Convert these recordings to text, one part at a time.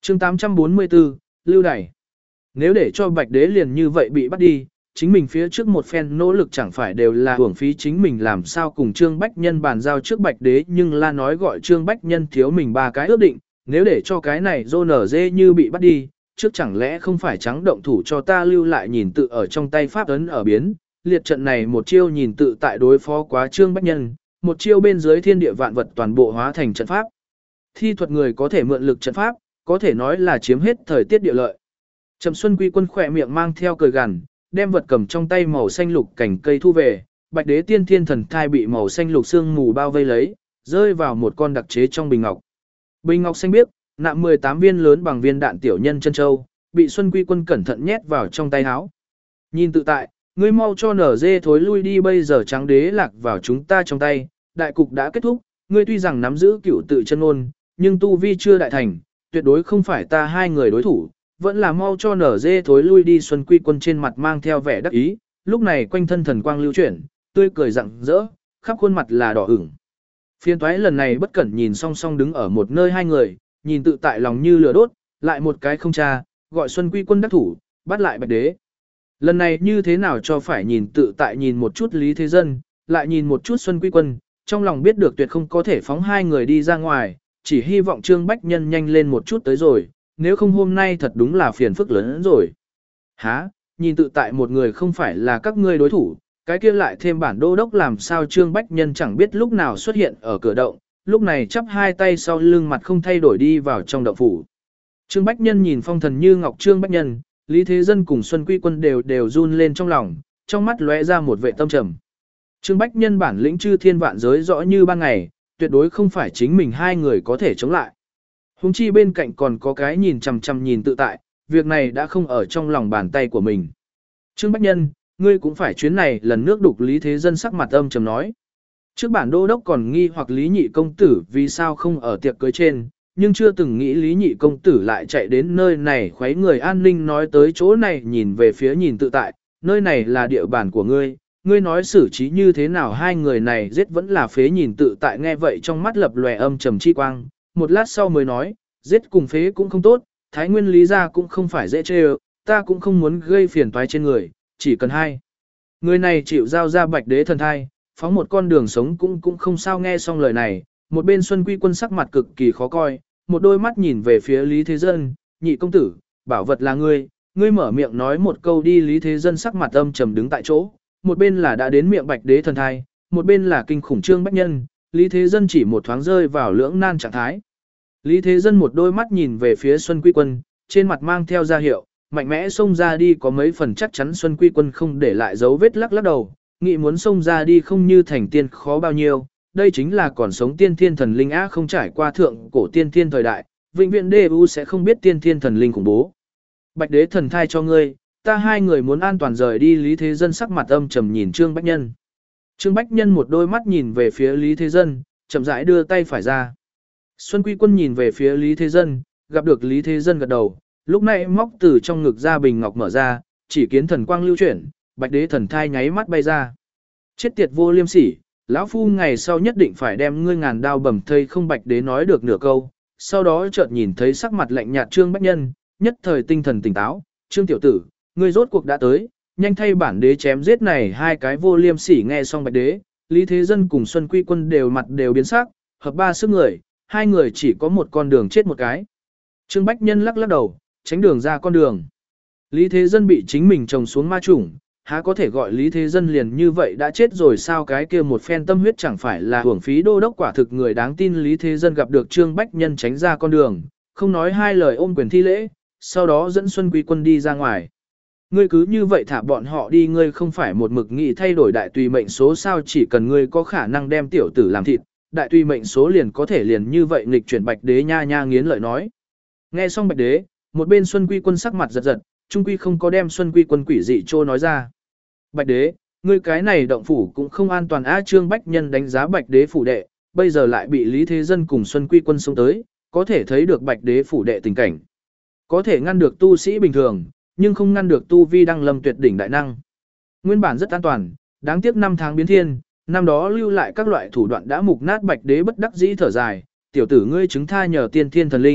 chương 844, lưu đày. Nếu để cho Bạch Đế liền như vậy bị bắt đi, chính mình phía trước một phen nỗ lực chẳng phải đều là hưởng phí, chính mình làm sao cùng Trương Bách Nhân bàn giao trước Bạch Đế, nhưng la nói gọi Trương Bách Nhân thiếu mình 3 cái ước định, nếu để cho cái này dô nở dê như bị bắt đi, trước chẳng lẽ không phải trắng động thủ cho ta lưu lại nhìn tự ở trong tay pháp ấn ở biến, liệt trận này một chiêu nhìn tự tại đối phó quá Trương Bách Nhân, một chiêu bên dưới thiên địa vạn vật toàn bộ hóa thành trận pháp. Thi thuật người có thể mượn lực trận pháp, có thể nói là chiếm hết thời tiết địa lợi. Trầm Xuân Quy Quân khỏe miệng mang theo cười gằn, đem vật cầm trong tay màu xanh lục cành cây thu về, Bạch Đế tiên thiên thần thai bị màu xanh lục sương mù bao vây lấy, rơi vào một con đặc chế trong bình ngọc. Bình ngọc xanh biếc, nạm 18 viên lớn bằng viên đạn tiểu nhân chân châu, bị Xuân Quy Quân cẩn thận nhét vào trong tay áo. Nhìn tự tại, ngươi mau cho nở dê thối lui đi, bây giờ trắng đế lạc vào chúng ta trong tay, đại cục đã kết thúc, ngươi tuy rằng nắm giữ cửu tự chân ngôn, nhưng tu vi chưa đại thành, tuyệt đối không phải ta hai người đối thủ, vẫn là mau cho nở dê thối lui đi. Xuân Quy Quân trên mặt mang theo vẻ đắc ý, lúc này quanh thân thần quang lưu chuyển, tươi cười rạng rỡ, khắp khuôn mặt là đỏ ửng. Phiên toái lần này bất cẩn nhìn song song đứng ở một nơi hai người, nhìn tự tại lòng như lửa đốt, lại một cái không tra, gọi Xuân Quy Quân đắc thủ, bắt lại Bạch Đế. Lần này như thế nào cho phải nhìn tự tại nhìn một chút Lý Thế Dân, lại nhìn một chút Xuân Quy Quân, trong lòng biết được tuyệt không có thể phóng hai người đi ra ngoài, chỉ hy vọng Trương Bách Nhân nhanh lên một chút tới rồi, nếu không hôm nay thật đúng là phiền phức lớn hơn rồi. Hả, nhìn tự tại một người không phải là các ngươi đối thủ, cái kia lại thêm bản đô đốc làm sao? Trương Bách Nhân chẳng biết lúc nào xuất hiện ở cửa động, lúc này chắp hai tay sau lưng mặt không thay đổi đi vào trong động phủ. Trương Bách Nhân nhìn phong thần như ngọc Trương Bách Nhân, Lý Thế Dân cùng Xuân Quy Quân đều run lên trong lòng, trong mắt lóe ra một vẻ tâm trầm. Trương Bách Nhân bản lĩnh chư thiên vạn giới rõ như ban ngày, tuyệt đối không phải chính mình hai người có thể chống lại. Hùng chi bên cạnh còn có cái nhìn chằm chằm nhìn tự tại, việc này đã không ở trong lòng bàn tay của mình. Trương Bách Nhân, ngươi cũng phải chuyến này lần nước đục. Lý Thế Dân sắc mặt âm trầm nói. Trước bản đô đốc còn nghi hoặc Lý Nhị công tử vì sao không ở tiệc cưới trên, nhưng chưa từng nghĩ Lý Nhị công tử lại chạy đến nơi này khuấy người an ninh. Nói tới chỗ này nhìn về phía nhìn tự tại, nơi này là địa bàn của ngươi, ngươi nói xử trí như thế nào hai người này giết vẫn là phế? Nhìn tự tại nghe vậy trong mắt lập lòe âm trầm chi quang, một lát sau mới nói, giết cùng phế cũng không tốt, Thái Nguyên Lý gia cũng không phải dễ chê, ta cũng không muốn gây phiền toái trên người, chỉ cần hai người này chịu giao ra Bạch Đế thần thai, phóng một con đường sống cũng không sao. Nghe xong lời này, một bên Xuân Quy Quân sắc mặt cực kỳ khó coi, một đôi mắt nhìn về phía Lý Thế Dân, nhị công tử, bảo vật là ngươi mở miệng nói một câu đi. Lý Thế Dân sắc mặt âm trầm đứng tại chỗ, một bên là đã đến miệng Bạch Đế thần thai, một bên là kinh khủng Trương Bách Nhân, Lý Thế Dân chỉ một thoáng rơi vào lưỡng nan trạng thái. Lý Thế Dân một đôi mắt nhìn về phía Xuân Quy Quân, trên mặt mang theo ra hiệu, mạnh mẽ xông ra đi có mấy phần chắc chắn. Xuân Quy Quân không để lại dấu vết lắc đầu, nghĩ muốn xông ra đi không như thành tiên khó bao nhiêu, đây chính là còn sống tiên thiên thần linh á, không trải qua thượng cổ tiên thiên thời đại, vĩnh viễn DU sẽ không biết tiên thiên thần linh khủng bố. Bạch Đế thần thai cho ngươi, ta hai người muốn an toàn rời đi. Lý Thế Dân sắc mặt âm trầm nhìn Trương Bách Nhân. Trương Bách Nhân một đôi mắt nhìn về phía Lý Thế Dân, chậm rãi đưa tay phải ra. Xuân Quy Quân nhìn về phía Lý Thế Dân, gặp được Lý Thế Dân gật đầu, lúc này móc từ trong ngực ra bình ngọc mở ra, chỉ kiến thần quang lưu chuyển, Bạch Đế thần thai nháy mắt bay ra. Chết tiệt vô liêm sỉ, lão phu ngày sau nhất định phải đem ngươi ngàn đao bầm thây không. Bạch Đế nói được nửa câu, sau đó chợt nhìn thấy sắc mặt lạnh nhạt Trương Bách Nhân, nhất thời tinh thần tỉnh táo, Trương tiểu tử, ngươi rốt cuộc đã tới, nhanh thay bản đế chém giết này hai cái vô liêm sỉ. Nghe xong Bạch Đế, Lý Thế Dân cùng Xuân Quy Quân đều mặt đều biến sắc, hợp ba sức người, hai người chỉ có một con đường chết một cái. Trương Bách Nhân lắc đầu, tránh đường ra con đường. Lý Thế Dân bị chính mình trồng xuống ma chủng, há có thể gọi Lý Thế Dân liền như vậy đã chết rồi sao? Cái kia một phen tâm huyết chẳng phải là hưởng phí đô đốc, quả thực người đáng tin. Lý Thế Dân gặp được Trương Bách Nhân tránh ra con đường, không nói hai lời ôm quyền thi lễ, sau đó dẫn Xuân Quy Quân đi ra ngoài. Ngươi cứ như vậy thả bọn họ đi, ngươi không phải một mực nghị thay đổi đại tùy mệnh số sao? Chỉ cần ngươi có khả năng đem tiểu tử làm thịt, đại tùy mệnh số liền có thể liền như vậy nghịch chuyển. Bạch Đế nha nghiến lợi nói. Nghe xong Bạch Đế, một bên Xuân Quy Quân sắc mặt giật, trung quy không có đem Xuân Quy Quân quỷ dị trô nói ra. Bạch Đế, ngươi cái này động phủ cũng không an toàn á. Trương Bách Nhân đánh giá Bạch Đế phủ đệ, bây giờ lại bị Lý Thế Dân cùng Xuân Quy Quân xông tới, có thể thấy được Bạch Đế phủ đệ tình cảnh. Có thể ngăn được tu sĩ bình thường, nhưng không ngăn được tu vi đăng lâm tuyệt đỉnh đại năng. Nguyên bản rất an toàn, đáng tiếc năm tháng biến thiên, năm đó lưu lại các loại thủ đoạn đã mục nát. Bạch Đế bất đắc dĩ thở dài, tiểu tử ngươi chứng tha nhờ tiên thiên thần linh,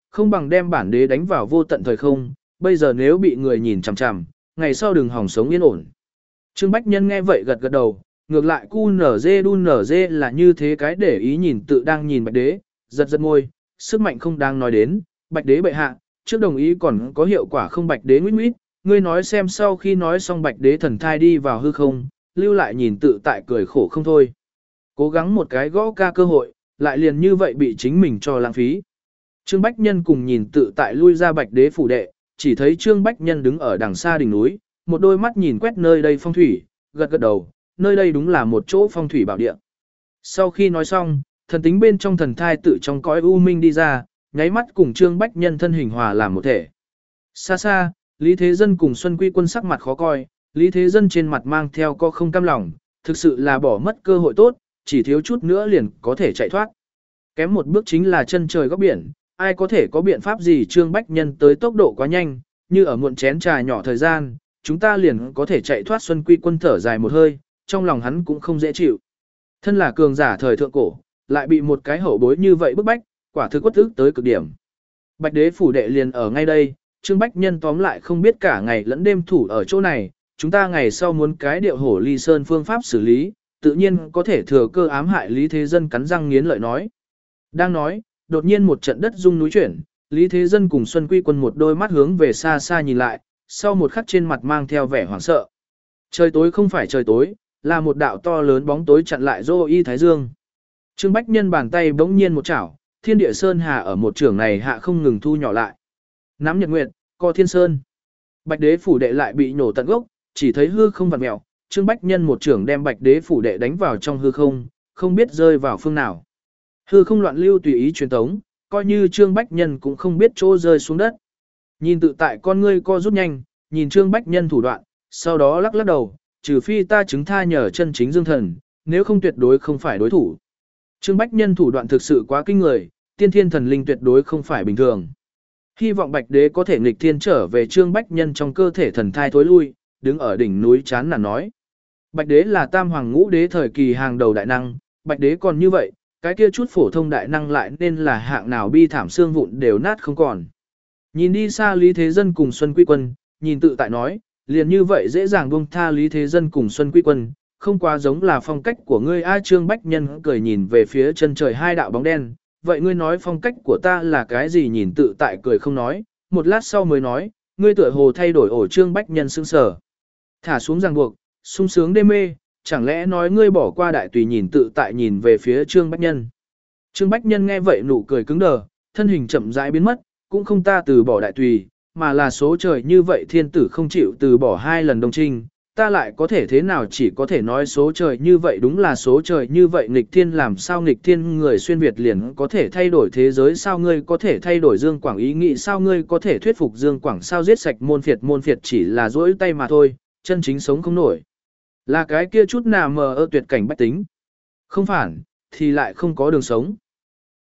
không bằng đem bản đế đánh vào vô tận thời không, bây giờ nếu bị người nhìn chằm chằm, ngày sau đừng hòng sống yên ổn. Trương Bách Nhân nghe vậy gật gật đầu, ngược lại cu nở dê đun nở dê là như thế cái để ý nhìn tự đang nhìn bạch đế, giật giật môi, sức mạnh không đang nói đến, bạch đế bệ hạ, trước đồng ý còn có hiệu quả không bạch đế nguyết nguyết, ngươi nói xem sau khi nói xong bạch đế thần thai đi vào hư không, lưu lại nhìn tự tại cười khổ không thôi. Cố gắng một cái gõ ca cơ hội, lại liền như vậy bị chính mình cho lãng phí. Trương Bách Nhân cùng nhìn tự tại lui ra bạch đế phủ đệ, chỉ thấy Trương Bách Nhân đứng ở đằng xa đỉnh núi, một đôi mắt nhìn quét nơi đây phong thủy, gật gật đầu, nơi đây đúng là một chỗ phong thủy bảo địa. Sau khi nói xong, thần tính bên trong thần thai tự trong cõi u minh đi ra, nháy mắt cùng Trương Bách Nhân thân hình hòa làm một thể. Xa xa, Lý Thế Dân cùng Xuân Quy Quân sắc mặt khó coi, Lý Thế Dân trên mặt mang theo co không cam lòng, thực sự là bỏ mất cơ hội tốt, chỉ thiếu chút nữa liền có thể chạy thoát. Kém một bước chính là chân trời góc biển, ai có thể có biện pháp gì Trương Bách Nhân tới tốc độ quá nhanh, như ở muộn chén trà nhỏ thời gian, chúng ta liền có thể chạy thoát. Xuân Quy Quân thở dài một hơi, trong lòng hắn cũng không dễ chịu. Thân là cường giả thời thượng cổ, lại bị một cái hậu bối như vậy bức bách, quả thực quất ức tới cực điểm. Bạch đế phủ đệ liền ở ngay đây, Trương Bách Nhân tóm lại không biết cả ngày lẫn đêm thủ ở chỗ này, chúng ta ngày sau muốn cái điệu hổ ly sơn phương pháp xử lý, tự nhiên có thể thừa cơ ám hại Lý Thế Dân cắn răng nghiến lợi nói. Đang nói, đột nhiên một trận đất rung núi chuyển, Lý Thế Dân cùng Xuân Quy Quân một đôi mắt hướng về xa xa nhìn lại, sau một khắc trên mặt mang theo vẻ hoảng sợ. Trời tối không phải trời tối, là một đạo to lớn bóng tối chặn lại Dô Y Thái Dương. Trương Bách Nhân bàn tay bỗng nhiên một chảo, thiên địa sơn hà ở một trường này hạ không ngừng thu nhỏ lại. Nắm nhật nguyệt, co thiên sơn. Bạch đế phủ đệ lại bị nổ tận gốc, chỉ thấy hư không vặn mèo, Trương Bách Nhân một trường đem bạch đế phủ đệ đánh vào trong hư không, không biết rơi vào phương nào. Hư không loạn lưu tùy ý truyền tống, coi như Trương Bách Nhân cũng không biết chỗ rơi xuống đất. Nhìn tự tại con ngươi co rút nhanh, nhìn Trương Bách Nhân thủ đoạn, sau đó lắc lắc đầu, trừ phi ta chứng tha nhờ chân chính dương thần, nếu không tuyệt đối không phải đối thủ. Trương Bách Nhân thủ đoạn thực sự quá kinh người, tiên thiên thần linh tuyệt đối không phải bình thường. Hy vọng Bạch Đế có thể nghịch thiên trở về Trương Bách Nhân trong cơ thể thần thai thối lui, đứng ở đỉnh núi chán nản nói. Bạch Đế là tam hoàng ngũ đế thời kỳ hàng đầu đại năng, Bạch Đế còn như vậy, cái kia chút phổ thông đại năng lại nên là hạng nào bi thảm xương vụn đều nát không còn. Nhìn đi xa Lý Thế Dân cùng Xuân Quy Quân, nhìn tự tại nói, liền như vậy dễ dàng buông tha Lý Thế Dân cùng Xuân Quy Quân, không quá giống là phong cách của ngươi. Trương Bách Nhân cười nhìn về phía chân trời hai đạo bóng đen, vậy ngươi nói phong cách của ta là cái gì? Nhìn tự tại cười không nói, một lát sau mới nói, ngươi tựa hồ thay đổi ổ. Trương Bách Nhân sững sờ, thả xuống ràng buộc, sung sướng đê mê, chẳng lẽ nói ngươi bỏ qua đại tùy? Nhìn tự tại nhìn về phía Trương Bách Nhân. Trương Bách Nhân nghe vậy nụ cười cứng đờ, thân hình chậm rãi biến mất, cũng không ta từ bỏ đại tùy, mà là số trời như vậy thiên tử không chịu từ bỏ hai lần đông trinh, ta lại có thể thế nào? Chỉ có thể nói số trời như vậy, đúng là số trời như vậy. Nghịch thiên làm sao nghịch thiên? Người xuyên Việt liền có thể thay đổi thế giới sao? Ngươi có thể thay đổi Dương Quảng ý nghĩ sao? Ngươi có thể thuyết phục Dương Quảng sao? Giết sạch môn phiệt chỉ là dỗi tay mà thôi, chân chính sống không nổi. Là cái kia chút nào mờ ơ tuyệt cảnh bách tính. Không phản, thì lại không có đường sống.